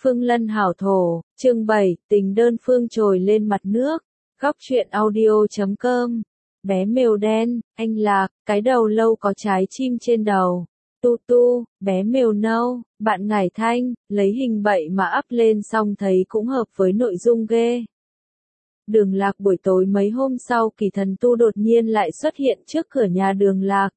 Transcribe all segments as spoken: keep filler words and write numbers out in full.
Phương Lân hảo thổ, chương bảy, tình đơn phương trồi lên mặt nước. Góc truyện audio chấm com. Bé mèo đen, anh Lạc, cái đầu lâu có trái chim trên đầu. Tu tu, bé mèo nâu, bạn Ngải Thanh, lấy hình bậy mà up lên xong thấy cũng hợp với nội dung ghê. Đường Lạc buổi tối mấy hôm sau Kỳ Thần Tu đột nhiên lại xuất hiện trước cửa nhà Đường Lạc.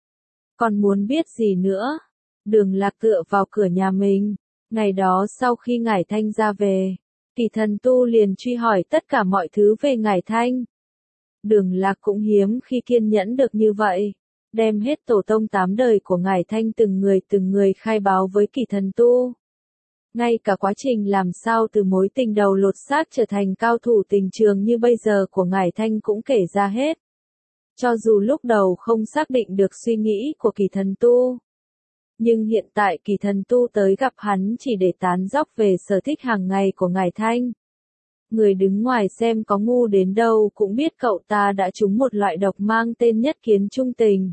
Còn muốn biết gì nữa? Đường Lạc tựa vào cửa nhà mình. Ngày đó sau khi Ngải Thanh ra về, Kỳ Thần Tu liền truy hỏi tất cả mọi thứ về Ngải Thanh. Đường Lạc cũng hiếm khi kiên nhẫn được như vậy, đem hết tổ tông tám đời của Ngải Thanh từng người từng người khai báo với Kỳ Thần Tu. Ngay cả quá trình làm sao từ mối tình đầu lột xác trở thành cao thủ tình trường như bây giờ của Ngải Thanh cũng kể ra hết. Cho dù lúc đầu không xác định được suy nghĩ của Kỳ Thần Tu, nhưng hiện tại Kỳ Thần Tu tới gặp hắn chỉ để tán dóc về sở thích hàng ngày của Ngải Thanh. Người đứng ngoài xem có ngu đến đâu cũng biết cậu ta đã trúng một loại độc mang tên nhất kiến trung tình.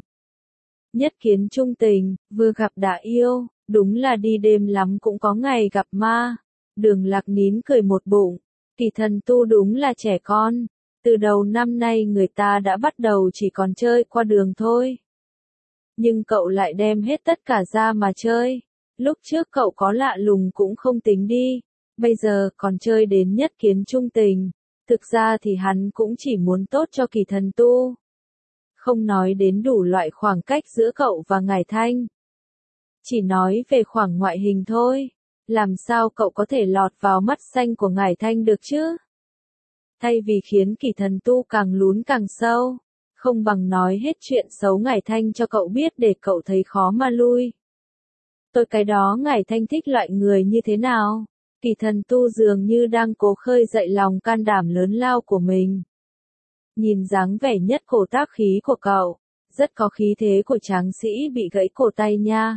Nhất kiến trung tình, vừa gặp đã yêu, đúng là đi đêm lắm cũng có ngày gặp ma. Đường Lạc nín cười một bụng, Kỳ Thần Tu đúng là trẻ con, từ đầu năm nay người ta đã bắt đầu chỉ còn chơi qua đường thôi. Nhưng cậu lại đem hết tất cả ra mà chơi. Lúc trước cậu có lạ lùng cũng không tính đi, bây giờ còn chơi đến nhất kiến trung tình. Thực ra thì hắn cũng chỉ muốn tốt cho Kỳ Thần Tu. Không nói đến đủ loại khoảng cách giữa cậu và Ngải Thanh. Chỉ nói về khoảng ngoại hình thôi. Làm sao cậu có thể lọt vào mắt xanh của Ngải Thanh được chứ? Thay vì khiến Kỳ Thần Tu càng lún càng sâu, không bằng nói hết chuyện xấu Ngải Thanh cho cậu biết để cậu thấy khó mà lui. Tôi cái đó Ngải Thanh thích loại người như thế nào? Kỳ Thần Tu dường như đang cố khơi dậy lòng can đảm lớn lao của mình. Nhìn dáng vẻ nhất cổ tác khí của cậu, rất có khí thế của tráng sĩ bị gãy cổ tay nha.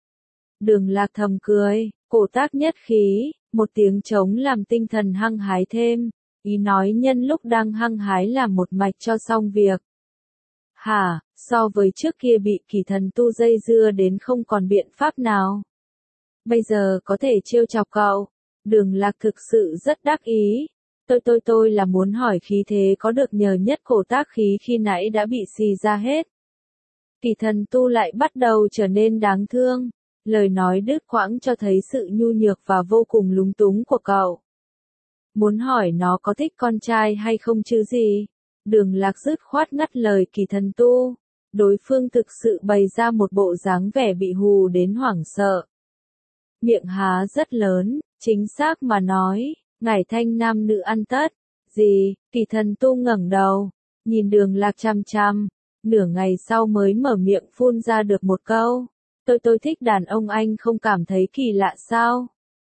Đường Lạc thầm cười, cổ tác nhất khí, một tiếng trống làm tinh thần hăng hái thêm, ý nói nhân lúc đang hăng hái làm một mạch cho xong việc. Hả, so với trước kia bị Kỳ Thần Tu dây dưa đến không còn biện pháp nào. Bây giờ có thể trêu chọc cậu. Đường Lạc thực sự rất đắc ý. Tôi tôi tôi là muốn hỏi khí thế có được nhờ nhất cổ tác khí khi nãy đã bị xì ra hết. Kỳ Thần Tu lại bắt đầu trở nên đáng thương. Lời nói đứt quãng cho thấy sự nhu nhược và vô cùng lúng túng của cậu. Muốn hỏi nó có thích con trai hay không chứ gì? Đường Lạc dứt khoát ngắt lời Kỳ Thần Tu. Đối phương thực sự bày ra một bộ dáng vẻ bị hù đến hoảng sợ. Miệng há rất lớn, chính xác mà nói, Ngải Thanh nam nữ ăn tất. Gì? Kỳ Thần Tu ngẩng đầu, nhìn Đường Lạc chăm chăm, nửa ngày sau mới mở miệng phun ra được một câu. Tôi tôi thích đàn ông, anh không cảm thấy kỳ lạ sao?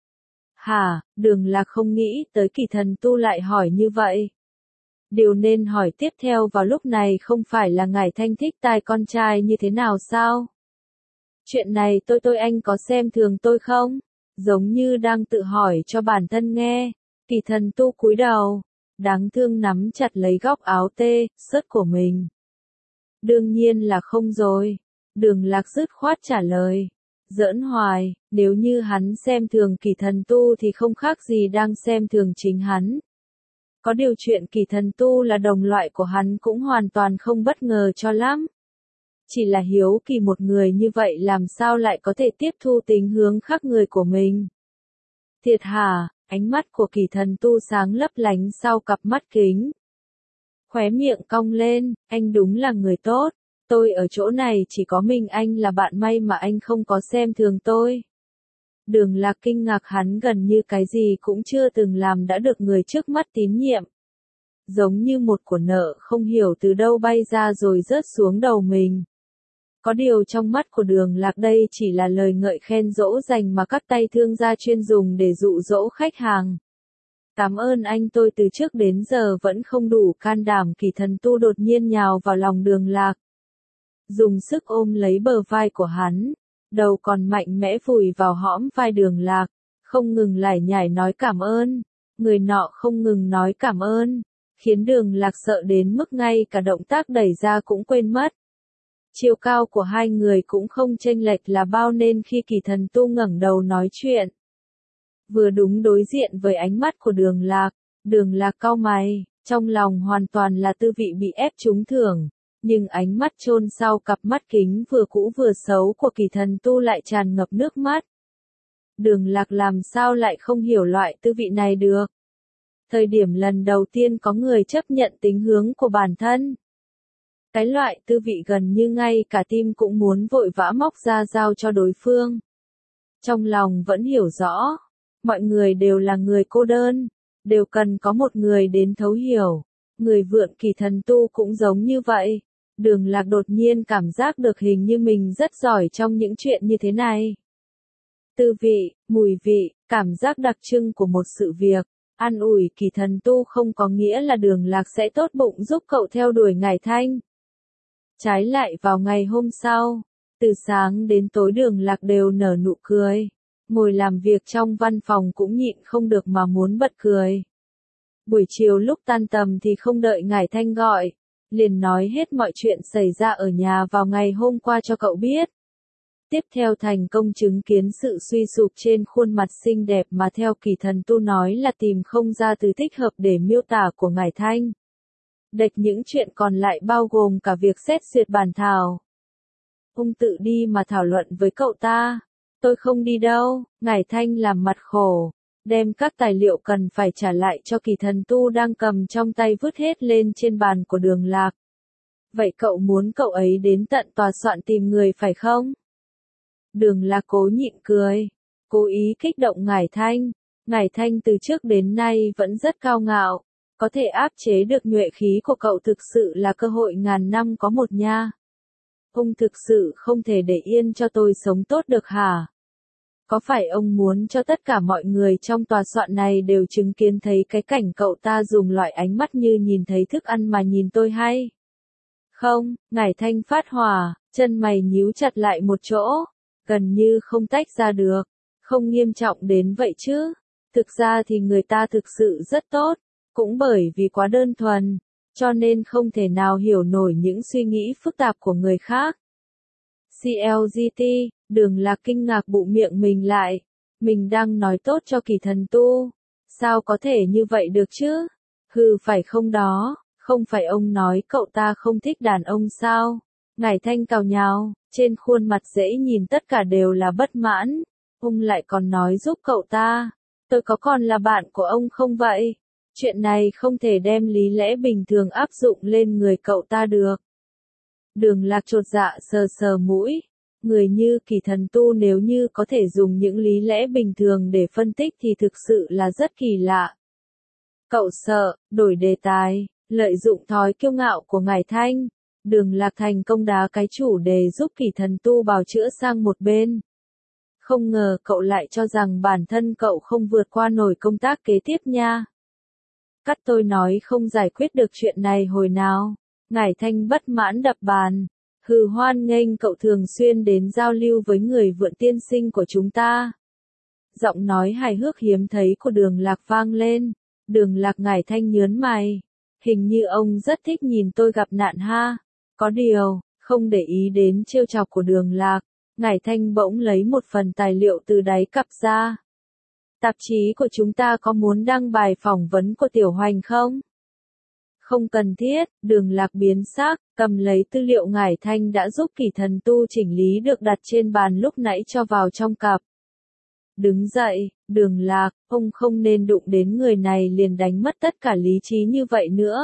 Hả? Đường Lạc không nghĩ tới Kỳ Thần Tu lại hỏi như vậy. Điều nên hỏi tiếp theo vào lúc này không phải là Ngải Thanh thích tai con trai như thế nào sao? Chuyện này tôi tôi anh có xem thường tôi không? Giống như đang tự hỏi cho bản thân nghe. Kỳ Thần Tu cúi đầu, đáng thương nắm chặt lấy góc áo tê, sớt của mình. Đương nhiên là không rồi. Đường Lạc dứt khoát trả lời. Giỡn hoài, nếu như hắn xem thường Kỳ Thần Tu thì không khác gì đang xem thường chính hắn. Có điều chuyện Kỳ Thần Tu là đồng loại của hắn cũng hoàn toàn không bất ngờ cho lắm. Chỉ là hiếu kỳ một người như vậy làm sao lại có thể tiếp thu tính hướng khác người của mình. Thiệt hả? Ánh mắt của Kỳ Thần Tu sáng lấp lánh sau cặp mắt kính. Khóe miệng cong lên, anh đúng là người tốt. Tôi ở chỗ này chỉ có mình anh là bạn, may mà anh không có xem thường tôi. Đường Lạc kinh ngạc, hắn gần như cái gì cũng chưa từng làm đã được người trước mắt tín nhiệm. Giống như một của nợ không hiểu từ đâu bay ra rồi rớt xuống đầu mình. Có điều trong mắt của Đường Lạc đây chỉ là lời ngợi khen dỗ dành mà các tay thương gia chuyên dùng để dụ dỗ khách hàng. Cảm ơn anh, tôi từ trước đến giờ vẫn không đủ can đảm. Kỳ Thần Tu đột nhiên nhào vào lòng Đường Lạc. Dùng sức ôm lấy bờ vai của hắn, đầu còn mạnh mẽ vùi vào hõm vai Đường Lạc, không ngừng lải nhải nói cảm ơn. Người nọ không ngừng nói cảm ơn, khiến Đường Lạc sợ đến mức ngay cả động tác đẩy ra cũng quên mất. Chiều cao của hai người cũng không chênh lệch là bao nên khi Kỳ Thần Tu ngẩng đầu nói chuyện, vừa đúng đối diện với ánh mắt của Đường Lạc. Đường Lạc cau mày, trong lòng hoàn toàn là Tư Vị bị ép trúng thưởng, nhưng ánh mắt chôn sau cặp mắt kính vừa cũ vừa xấu của Kỳ Thần Tu lại tràn ngập nước mắt. Đường Lạc làm sao lại không hiểu loại tư vị này được? Thời điểm lần đầu tiên có người chấp nhận tính hướng của bản thân. Cái loại tư vị gần như ngay cả tim cũng muốn vội vã móc ra giao cho đối phương. Trong lòng vẫn hiểu rõ, mọi người đều là người cô đơn, đều cần có một người đến thấu hiểu. Người vượn Kỳ Thần Tu cũng giống như vậy. Đường Lạc đột nhiên cảm giác được hình như mình rất giỏi trong những chuyện như thế này. Tư vị, mùi vị, cảm giác đặc trưng của một sự việc. An ủi Kỳ Thần Tu không có nghĩa là Đường Lạc sẽ tốt bụng giúp cậu theo đuổi Ngải Thanh. Trái lại vào ngày hôm sau, từ sáng đến tối Đường Lạc đều nở nụ cười. Ngồi làm việc trong văn phòng cũng nhịn không được mà muốn bật cười. Buổi chiều lúc tan tầm thì không đợi Ngải Thanh gọi, liền nói hết mọi chuyện xảy ra ở nhà vào ngày hôm qua cho cậu biết. Tiếp theo thành công chứng kiến sự suy sụp trên khuôn mặt xinh đẹp mà theo Kỳ Thần Tu nói là tìm không ra từ thích hợp để miêu tả của Ngải Thanh. Đệch những chuyện còn lại bao gồm cả việc xét duyệt bản thảo. Ông tự đi mà thảo luận với cậu ta. Tôi không đi đâu. Ngải Thanh làm mặt khổ, đem các tài liệu cần phải trả lại cho Kỳ Thần Tu đang cầm trong tay vứt hết lên trên bàn của Đường Lạc. Vậy cậu muốn cậu ấy đến tận tòa soạn tìm người phải không? Đường Lạc cố nhịn cười, cố ý kích động Ngải Thanh. Ngải Thanh từ trước đến nay vẫn rất cao ngạo, có thể áp chế được nhuệ khí của cậu thực sự là cơ hội ngàn năm có một nha. Ông thực sự không thể để yên cho tôi sống tốt được hả? Có phải ông muốn cho tất cả mọi người trong tòa soạn này đều chứng kiến thấy cái cảnh cậu ta dùng loại ánh mắt như nhìn thấy thức ăn mà nhìn tôi hay? Không, Ngải Thanh phát hỏa, chân mày nhíu chặt lại một chỗ, gần như không tách ra được. Không nghiêm trọng đến vậy chứ. Thực ra thì người ta thực sự rất tốt, cũng bởi vì quá đơn thuần, cho nên không thể nào hiểu nổi những suy nghĩ phức tạp của người khác. xê lờ giê tê, Đường Lạc kinh ngạc bụng miệng mình lại. Mình đang nói tốt cho Kỳ Thần Tu. Sao có thể như vậy được chứ? Hừ phải không đó, không phải ông nói cậu ta không thích đàn ông sao? Ngải Thanh cào nhào, trên khuôn mặt dễ nhìn tất cả đều là bất mãn. Ông lại còn nói giúp cậu ta. Tôi có còn là bạn của ông không vậy? Chuyện này không thể đem lý lẽ bình thường áp dụng lên người cậu ta được. Đường Lạc chột dạ sờ sờ mũi. Người như Kỳ Thần Tu nếu như có thể dùng những lý lẽ bình thường để phân tích thì thực sự là rất kỳ lạ. Cậu sợ, đổi đề tài, lợi dụng thói kiêu ngạo của Ngải Thanh. Đường Lạc thành công đá cái chủ đề giúp Kỳ Thần Tu bào chữa sang một bên. Không ngờ cậu lại cho rằng bản thân cậu không vượt qua nổi công tác kế tiếp nha. Cắt tôi nói không giải quyết được chuyện này hồi nào. Ngải Thanh bất mãn đập bàn. Hừ hoan nghênh cậu thường xuyên đến giao lưu với người vượn tiên sinh của chúng ta. Giọng nói hài hước hiếm thấy của Đường Lạc vang lên. Đường Lạc Ngải Thanh nhớn mày. Hình như ông rất thích nhìn tôi gặp nạn ha. Có điều, không để ý đến trêu chọc của Đường Lạc, Ngải Thanh bỗng lấy một phần tài liệu từ đáy cặp ra. Tạp chí của chúng ta có muốn đăng bài phỏng vấn của Tiểu Hoành không? Không cần thiết. Đường Lạc biến sắc, cầm lấy tư liệu Ngải Thanh đã giúp Kỳ Thần Tu chỉnh lý được đặt trên bàn lúc nãy cho vào trong cặp. Đứng dậy, Đường Lạc, ông không nên đụng đến người này liền đánh mất tất cả lý trí như vậy nữa.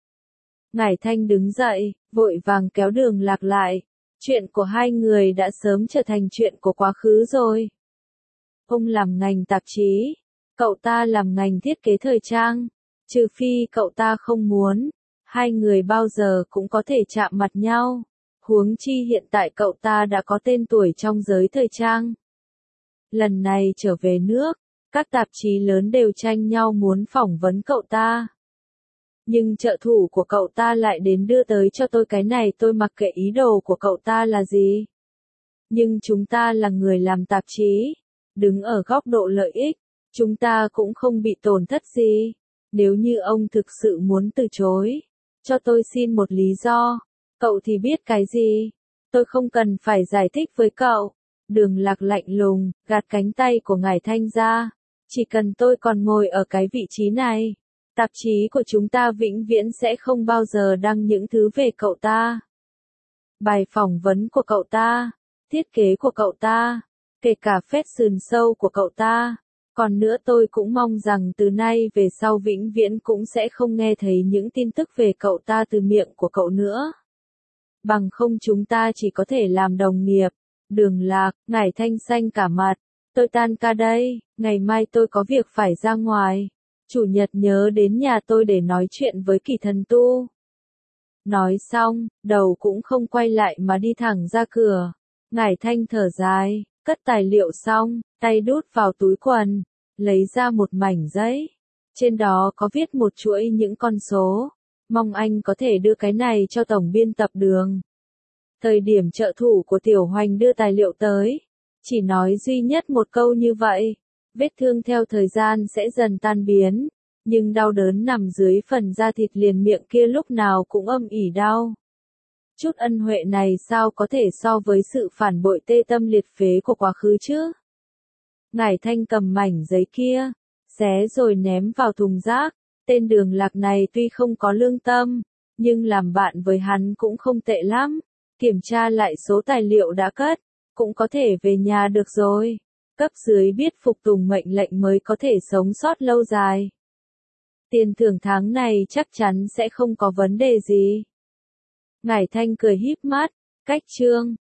Ngải Thanh đứng dậy, vội vàng kéo Đường Lạc lại. Chuyện của hai người đã sớm trở thành chuyện của quá khứ rồi. Ông làm ngành tạp chí, cậu ta làm ngành thiết kế thời trang. Trừ phi cậu ta không muốn, hai người bao giờ cũng có thể chạm mặt nhau. Huống chi hiện tại cậu ta đã có tên tuổi trong giới thời trang. Lần này trở về nước, các tạp chí lớn đều tranh nhau muốn phỏng vấn cậu ta. Nhưng trợ thủ của cậu ta lại đến đưa tới cho tôi cái này, tôi mặc kệ ý đồ của cậu ta là gì. Nhưng chúng ta là người làm tạp chí, đứng ở góc độ lợi ích, chúng ta cũng không bị tổn thất gì. Nếu như ông thực sự muốn từ chối, cho tôi xin một lý do, cậu thì biết cái gì, tôi không cần phải giải thích với cậu. Đường Lạc lạnh lùng, gạt cánh tay của Ngải Thanh ra, Chỉ cần tôi còn ngồi ở cái vị trí này, tạp chí của chúng ta vĩnh viễn sẽ không bao giờ đăng những thứ về cậu ta. Bài phỏng vấn của cậu ta, thiết kế của cậu ta, kể cả fashion show của cậu ta. Còn nữa tôi cũng mong rằng từ nay về sau vĩnh viễn cũng sẽ không nghe thấy những tin tức về cậu ta từ miệng của cậu nữa. Bằng không chúng ta chỉ có thể làm đồng nghiệp. Đường Lạc, Ngải Thanh xanh cả mặt. Tôi tan ca đây, ngày mai tôi có việc phải ra ngoài. Chủ nhật nhớ đến nhà tôi để nói chuyện với Kỳ Thần Tu. Nói xong, đầu cũng không quay lại mà đi thẳng ra cửa. Ngải Thanh thở dài, cất tài liệu xong, tay đút vào túi quần, lấy ra một mảnh giấy. Trên đó có viết một chuỗi những con số. Mong anh có thể đưa cái này cho tổng biên tập Đường. Thời điểm trợ thủ của Tiểu Hoành đưa tài liệu tới, chỉ nói duy nhất một câu như vậy. Vết thương theo thời gian sẽ dần tan biến, nhưng đau đớn nằm dưới phần da thịt liền miệng kia lúc nào cũng âm ỉ đau. Chút ân huệ này sao có thể so với sự phản bội tê tâm liệt phế của quá khứ chứ? Ngải Thanh cầm mảnh giấy kia, xé rồi ném vào thùng rác. Tên Đường Lạc này tuy không có lương tâm, nhưng làm bạn với hắn cũng không tệ lắm. Kiểm tra lại số tài liệu đã cất, cũng có thể về nhà được rồi. Cấp dưới biết phục tùng mệnh lệnh mới có thể sống sót lâu dài. Tiền thưởng tháng này chắc chắn sẽ không có vấn đề gì. Ngải Thanh cười híp mắt, cách chương.